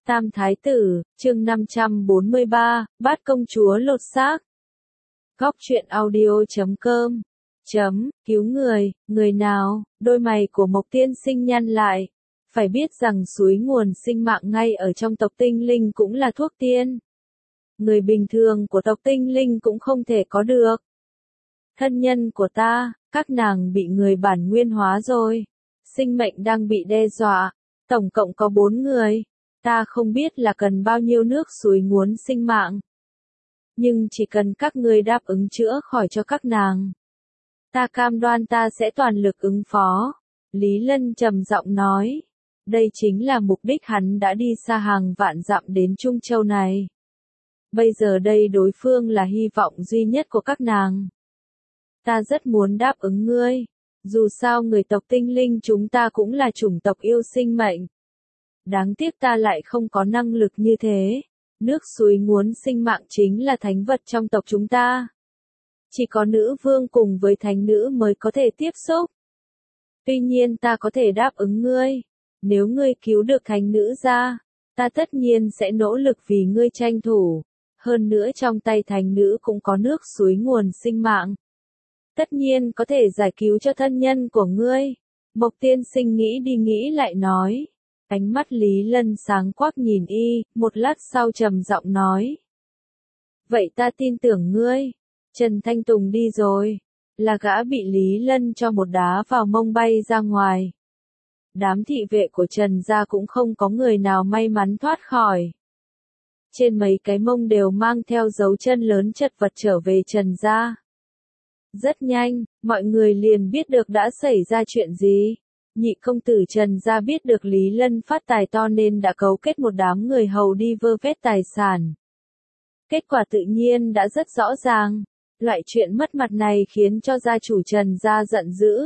Tam Thái Tử, chương 543, Bát Công Chúa lột xác. Góc truyện audio.com Cứu người, người nào, đôi mày của Mộc Tiên Sinh nhăn lại. Phải biết rằng suối nguồn sinh mạng ngay ở trong tộc tinh linh cũng là thuốc tiên. Người bình thường của tộc tinh linh cũng không thể có được. Thân nhân của ta, các nàng bị người bản nguyên hóa rồi. Sinh mệnh đang bị đe dọa. Tổng cộng có 4 người. Ta không biết là cần bao nhiêu nước suối nguồn sinh mạng. Nhưng chỉ cần các ngươi đáp ứng chữa khỏi cho các nàng. Ta cam đoan ta sẽ toàn lực ứng phó. Lý Lân trầm giọng nói. Đây chính là mục đích hắn đã đi xa hàng vạn dặm đến Trung Châu này. Bây giờ đây đối phương là hy vọng duy nhất của các nàng. Ta rất muốn đáp ứng ngươi. Dù sao người tộc tinh linh chúng ta cũng là chủng tộc yêu sinh mệnh. Đáng tiếc ta lại không có năng lực như thế. Nước suối nguồn sinh mạng chính là thánh vật trong tộc chúng ta. Chỉ có nữ vương cùng với thánh nữ mới có thể tiếp xúc. Tuy nhiên ta có thể đáp ứng ngươi. Nếu ngươi cứu được thánh nữ ra, ta tất nhiên sẽ nỗ lực vì ngươi tranh thủ. Hơn nữa trong tay thánh nữ cũng có nước suối nguồn sinh mạng. Tất nhiên có thể giải cứu cho thân nhân của ngươi. Mộc Tiên Sinh nghĩ đi nghĩ lại nói. Ánh mắt Lý Lân sáng quắc nhìn y, một lát sau trầm giọng nói. Vậy ta tin tưởng ngươi. Trần Thanh Tùng đi rồi. Là gã bị Lý Lân cho một đá vào mông bay ra ngoài. Đám thị vệ của Trần gia cũng không có người nào may mắn thoát khỏi. Trên mấy cái mông đều mang theo dấu chân lớn chật vật trở về Trần gia. Rất nhanh, mọi người liền biết được đã xảy ra chuyện gì. Nhị công tử Trần gia biết được Lý Lân phát tài to nên đã cấu kết một đám người hầu đi vơ vét tài sản. Kết quả tự nhiên đã rất rõ ràng. Loại chuyện mất mặt này khiến cho gia chủ Trần gia giận dữ.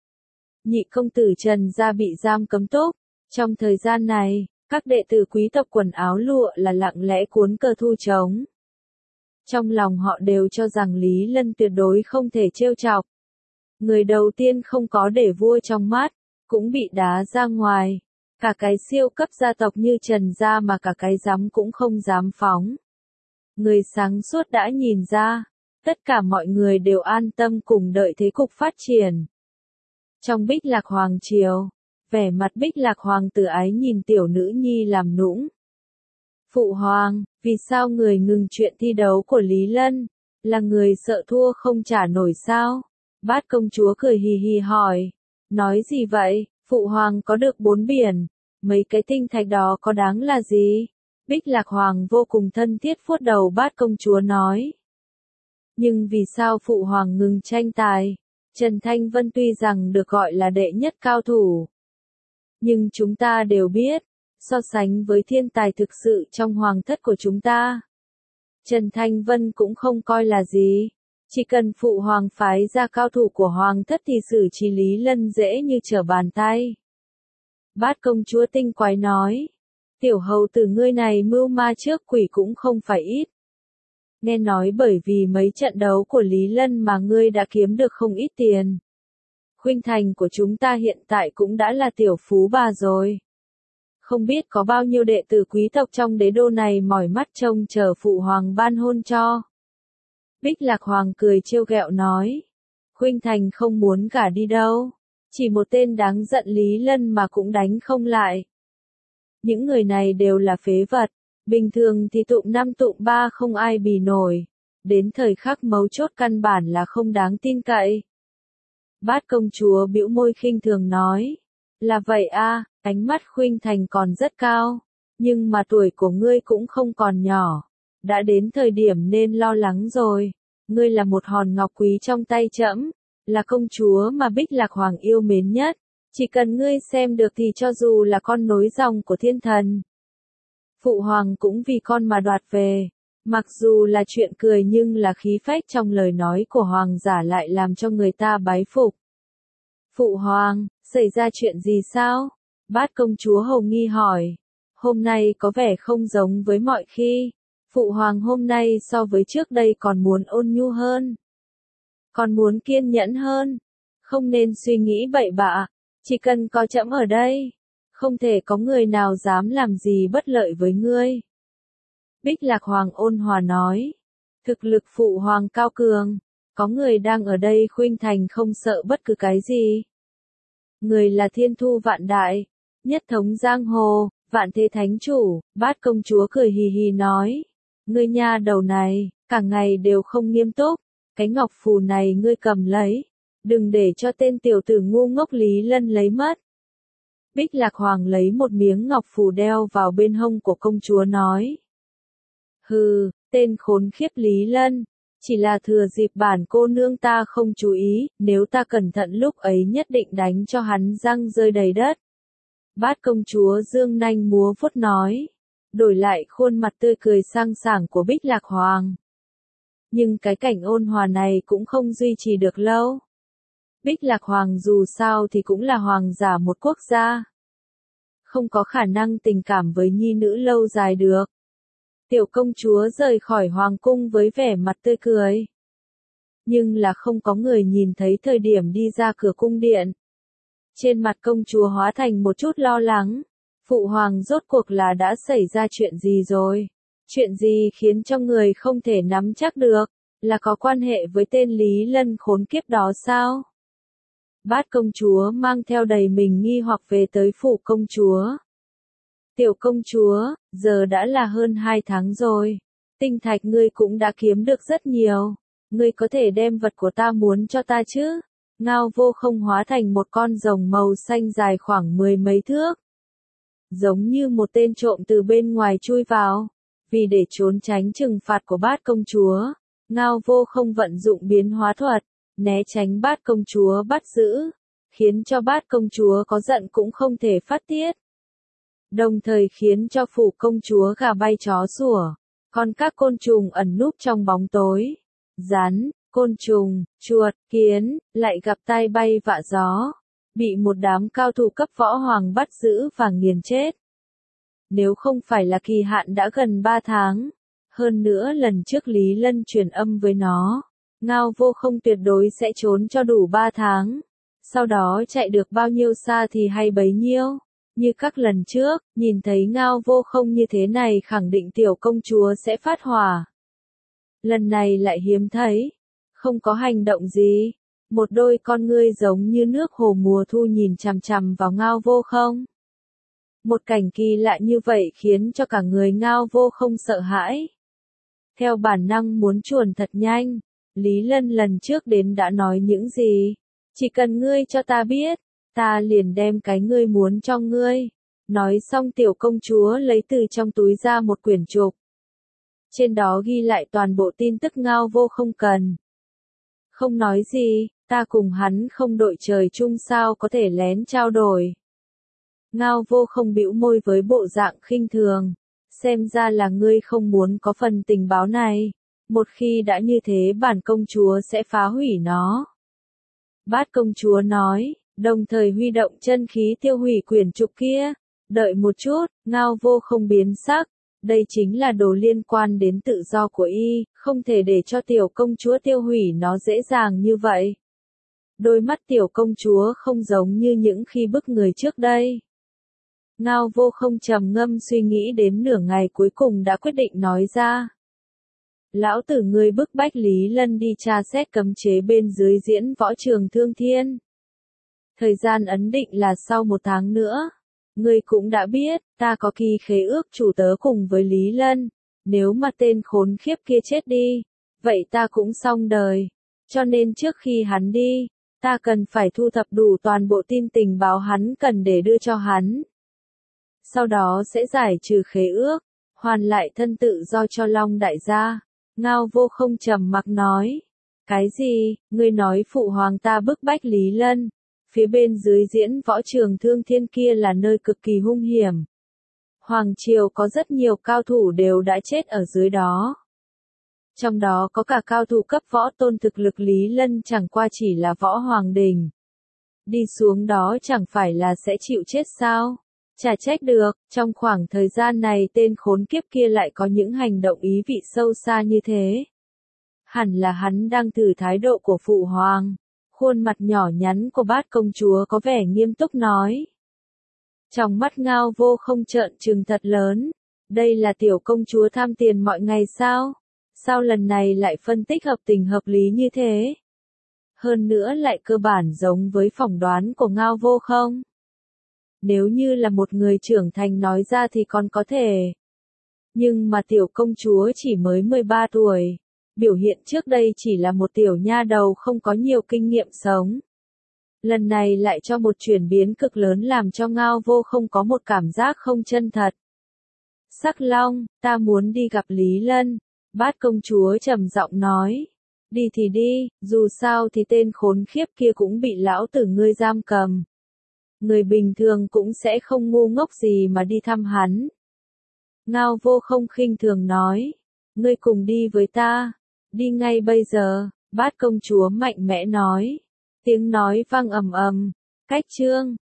Nhị công tử Trần gia bị giam cấm túc. Trong thời gian này, các đệ tử quý tộc quần áo lụa là lặng lẽ cuốn cờ thu trống. Trong lòng họ đều cho rằng Lý Lân tuyệt đối không thể trêu chọc. Người đầu tiên không có để vua trong mắt, cũng bị đá ra ngoài. Cả cái siêu cấp gia tộc như Trần gia mà cả cái dám cũng không dám phóng. Người sáng suốt đã nhìn ra, tất cả mọi người đều an tâm cùng đợi thế cục phát triển. Trong Bích Lạc Hoàng triều, vẻ mặt Bích Lạc Hoàng tử ái nhìn tiểu nữ nhi làm nũng. Phụ hoàng, vì sao người ngừng chuyện thi đấu của Lý Lân? Là người sợ thua không trả nổi sao? Bát công chúa cười hì hì hỏi. Nói gì vậy? Phụ hoàng có được 4 biển. Mấy cái tinh thạch đó có đáng là gì? Bích Lạc Hoàng vô cùng thân thiết vuốt đầu Bát công chúa nói. Nhưng vì sao phụ hoàng ngừng tranh tài? Trần Thanh Vân tuy rằng được gọi là đệ nhất cao thủ. Nhưng chúng ta đều biết, so sánh với thiên tài thực sự trong hoàng thất của chúng ta. Trần Thanh Vân cũng không coi là gì. Chỉ cần phụ hoàng phái ra cao thủ của hoàng thất thì xử trí Lý Lân dễ như trở bàn tay. Bát công chúa tinh quái nói. Tiểu hầu tử ngươi này mưu ma trước quỷ cũng không phải ít. Nghe nói bởi vì mấy trận đấu của Lý Lân mà ngươi đã kiếm được không ít tiền. Khuynh thành của chúng ta hiện tại cũng đã là tiểu phú bà rồi. Không biết có bao nhiêu đệ tử quý tộc trong đế đô này mỏi mắt trông chờ phụ hoàng ban hôn cho. Bích Lạc Hoàng cười trêu ghẹo nói. Khuynh thành không muốn gả đi đâu. Chỉ một tên đáng giận Lý Lân mà cũng đánh không lại. Những người này đều là phế vật. Bình thường thì tụng 5 tụng 3 không ai bì nổi. Đến thời khắc mấu chốt căn bản là không đáng tin cậy. Bát công chúa bĩu môi khinh thường nói. Là vậy a, ánh mắt Khuynh thành còn rất cao. Nhưng mà tuổi của ngươi cũng không còn nhỏ. Đã đến thời điểm nên lo lắng rồi. Ngươi là một hòn ngọc quý trong tay trẫm, là công chúa mà Bích Lạc Hoàng yêu mến nhất. Chỉ cần ngươi xem được thì cho dù là con nối dòng của thiên thần. Phụ hoàng cũng vì con mà đoạt về. Mặc dù là chuyện cười nhưng là khí phách trong lời nói của hoàng giả lại làm cho người ta bái phục. Phụ hoàng, xảy ra chuyện gì sao? Bát công chúa hầu nghi hỏi. Hôm nay có vẻ không giống với mọi khi. Phụ hoàng hôm nay so với trước đây còn muốn ôn nhu hơn. Còn muốn kiên nhẫn hơn. Không nên suy nghĩ bậy bạ. Chỉ cần có trẫm ở đây. Không thể có người nào dám làm gì bất lợi với ngươi. Bích Lạc Hoàng ôn hòa nói. Thực lực phụ hoàng cao cường. Có người đang ở đây khuynh thành không sợ bất cứ cái gì. Người là thiên thu vạn đại. Nhất thống giang hồ, vạn thế thánh chủ, Bát công chúa cười hì hì nói. Ngươi nha đầu này, cả ngày đều không nghiêm túc. Cái ngọc phù này ngươi cầm lấy. Đừng để cho tên tiểu tử ngu ngốc Lý Lân lấy mất. Bích Lạc Hoàng lấy một miếng ngọc phù đeo vào bên hông của công chúa nói. Hừ, tên khốn khiếp Lý Lân. Chỉ là thừa dịp bản cô nương ta không chú ý, nếu ta cẩn thận lúc ấy nhất định đánh cho hắn răng rơi đầy đất. Bát công chúa dương nanh múa vuốt nói. Đổi lại khuôn mặt tươi cười sang sảng của Bích Lạc Hoàng. Nhưng cái cảnh ôn hòa này cũng không duy trì được lâu. Bích Lạc Hoàng dù sao thì cũng là hoàng giả một quốc gia. Không có khả năng tình cảm với nhi nữ lâu dài được. Tiểu công chúa rời khỏi hoàng cung với vẻ mặt tươi cười. Nhưng là không có người nhìn thấy thời điểm đi ra cửa cung điện. Trên mặt công chúa hóa thành một chút lo lắng. Phụ hoàng rốt cuộc là đã xảy ra chuyện gì rồi? Chuyện gì khiến cho người không thể nắm chắc được? Là có quan hệ với tên Lý Lân khốn kiếp đó sao? Bát công chúa mang theo đầy mình nghi hoặc về tới phủ công chúa. Tiểu công chúa, giờ đã là hơn 2 tháng rồi. Tinh thạch ngươi cũng đã kiếm được rất nhiều. Ngươi có thể đem vật của ta muốn cho ta chứ? Ngao Vô Không hóa thành một con rồng màu xanh dài khoảng 10 mấy thước. Giống như một tên trộm từ bên ngoài chui vào. Vì để trốn tránh trừng phạt của Bát công chúa, Ngao Vô Không vận dụng biến hóa thuật, né tránh Bát công chúa bắt giữ, khiến cho Bát công chúa có giận cũng không thể phát tiết. Đồng thời khiến cho phủ công chúa gà bay chó sủa, còn các côn trùng ẩn núp trong bóng tối, rắn, côn trùng, chuột, kiến, lại gặp tai bay vạ gió, bị một đám cao thủ cấp võ hoàng bắt giữ và nghiền chết. Nếu không phải là kỳ hạn đã gần 3 tháng, hơn nữa lần trước Lý Lân truyền âm với nó, Ngao Vô Không tuyệt đối sẽ trốn cho đủ 3 tháng. Sau đó chạy được bao nhiêu xa thì hay bấy nhiêu. Như các lần trước, nhìn thấy Ngao Vô Không như thế này khẳng định tiểu công chúa sẽ phát hỏa. Lần này lại hiếm thấy. Không có hành động gì. Một đôi con ngươi giống như nước hồ mùa thu nhìn chằm chằm vào Ngao Vô Không. Một cảnh kỳ lạ như vậy khiến cho cả người Ngao Vô Không sợ hãi. Theo bản năng muốn chuồn thật nhanh, Lý Lân lần trước đến đã nói những gì? Chỉ cần ngươi cho ta biết, ta liền đem cái ngươi muốn cho ngươi. Nói xong tiểu công chúa lấy từ trong túi ra một quyển trục. Trên đó ghi lại toàn bộ tin tức Ngao Vô Không cần. Không nói gì, ta cùng hắn không đội trời chung sao có thể lén trao đổi. Ngao Vô Không bĩu môi với bộ dạng khinh thường. Xem ra là ngươi không muốn có phần tình báo này. Một khi đã như thế bản công chúa sẽ phá hủy nó. Bát công chúa nói, đồng thời huy động chân khí tiêu hủy quyển trục kia. Đợi một chút, Ngao Vô Không biến sắc. Đây chính là đồ liên quan đến tự do của y, không thể để cho tiểu công chúa tiêu hủy nó dễ dàng như vậy. Đôi mắt tiểu công chúa không giống như những khi bức người trước đây. Ngao Vô Không trầm ngâm suy nghĩ đến nửa ngày cuối cùng đã quyết định nói ra. Lão tử ngươi bức bách Lý Lân đi tra xét cấm chế bên dưới diễn võ trường Thương Thiên. Thời gian ấn định là sau 1 tháng nữa. Ngươi cũng đã biết, ta có kỳ khế ước chủ tớ cùng với Lý Lân. Nếu mà tên khốn khiếp kia chết đi, vậy ta cũng xong đời. Cho nên trước khi hắn đi, ta cần phải thu thập đủ toàn bộ tin tình báo hắn cần để đưa cho hắn. Sau đó sẽ giải trừ khế ước, hoàn lại thân tự do cho Long đại gia. Ngao Vô Không trầm mặc nói. Cái gì, ngươi nói phụ hoàng ta bức bách Lý Lân. Phía bên dưới diễn võ trường Thương Thiên kia là nơi cực kỳ hung hiểm. Hoàng triều có rất nhiều cao thủ đều đã chết ở dưới đó. Trong đó có cả cao thủ cấp võ tôn thực lực Lý Lân chẳng qua chỉ là võ hoàng đình. Đi xuống đó chẳng phải là sẽ chịu chết sao? Chả trách được, trong khoảng thời gian này tên khốn kiếp kia lại có những hành động ý vị sâu xa như thế. Hẳn là hắn đang thử thái độ của phụ hoàng. Khuôn mặt nhỏ nhắn của Bát công chúa có vẻ nghiêm túc nói. Trong mắt Ngao Vô Không trợn trừng thật lớn. Đây là tiểu công chúa tham tiền mọi ngày sao? Sao lần này lại phân tích hợp tình hợp lý như thế? Hơn nữa lại cơ bản giống với phỏng đoán của Ngao Vô Không. Nếu như là một người trưởng thành nói ra thì còn có thể. Nhưng mà tiểu công chúa chỉ mới 13 tuổi. Biểu hiện trước đây chỉ là một tiểu nha đầu không có nhiều kinh nghiệm sống. Lần này lại cho một chuyển biến cực lớn làm cho Ngao Vô Không có một cảm giác không chân thật. Sắc Long, ta muốn đi gặp Lý Lân. Bát công chúa trầm giọng nói. Đi thì đi, dù sao thì tên khốn khiếp kia cũng bị lão tử ngươi giam cầm. Người bình thường cũng sẽ không ngu ngốc gì mà đi thăm hắn. Ngao Vô Không khinh thường nói. Ngươi cùng đi với ta. Đi ngay bây giờ, bát công chúa mạnh mẽ nói. Tiếng nói vang ầm ầm. Cách chương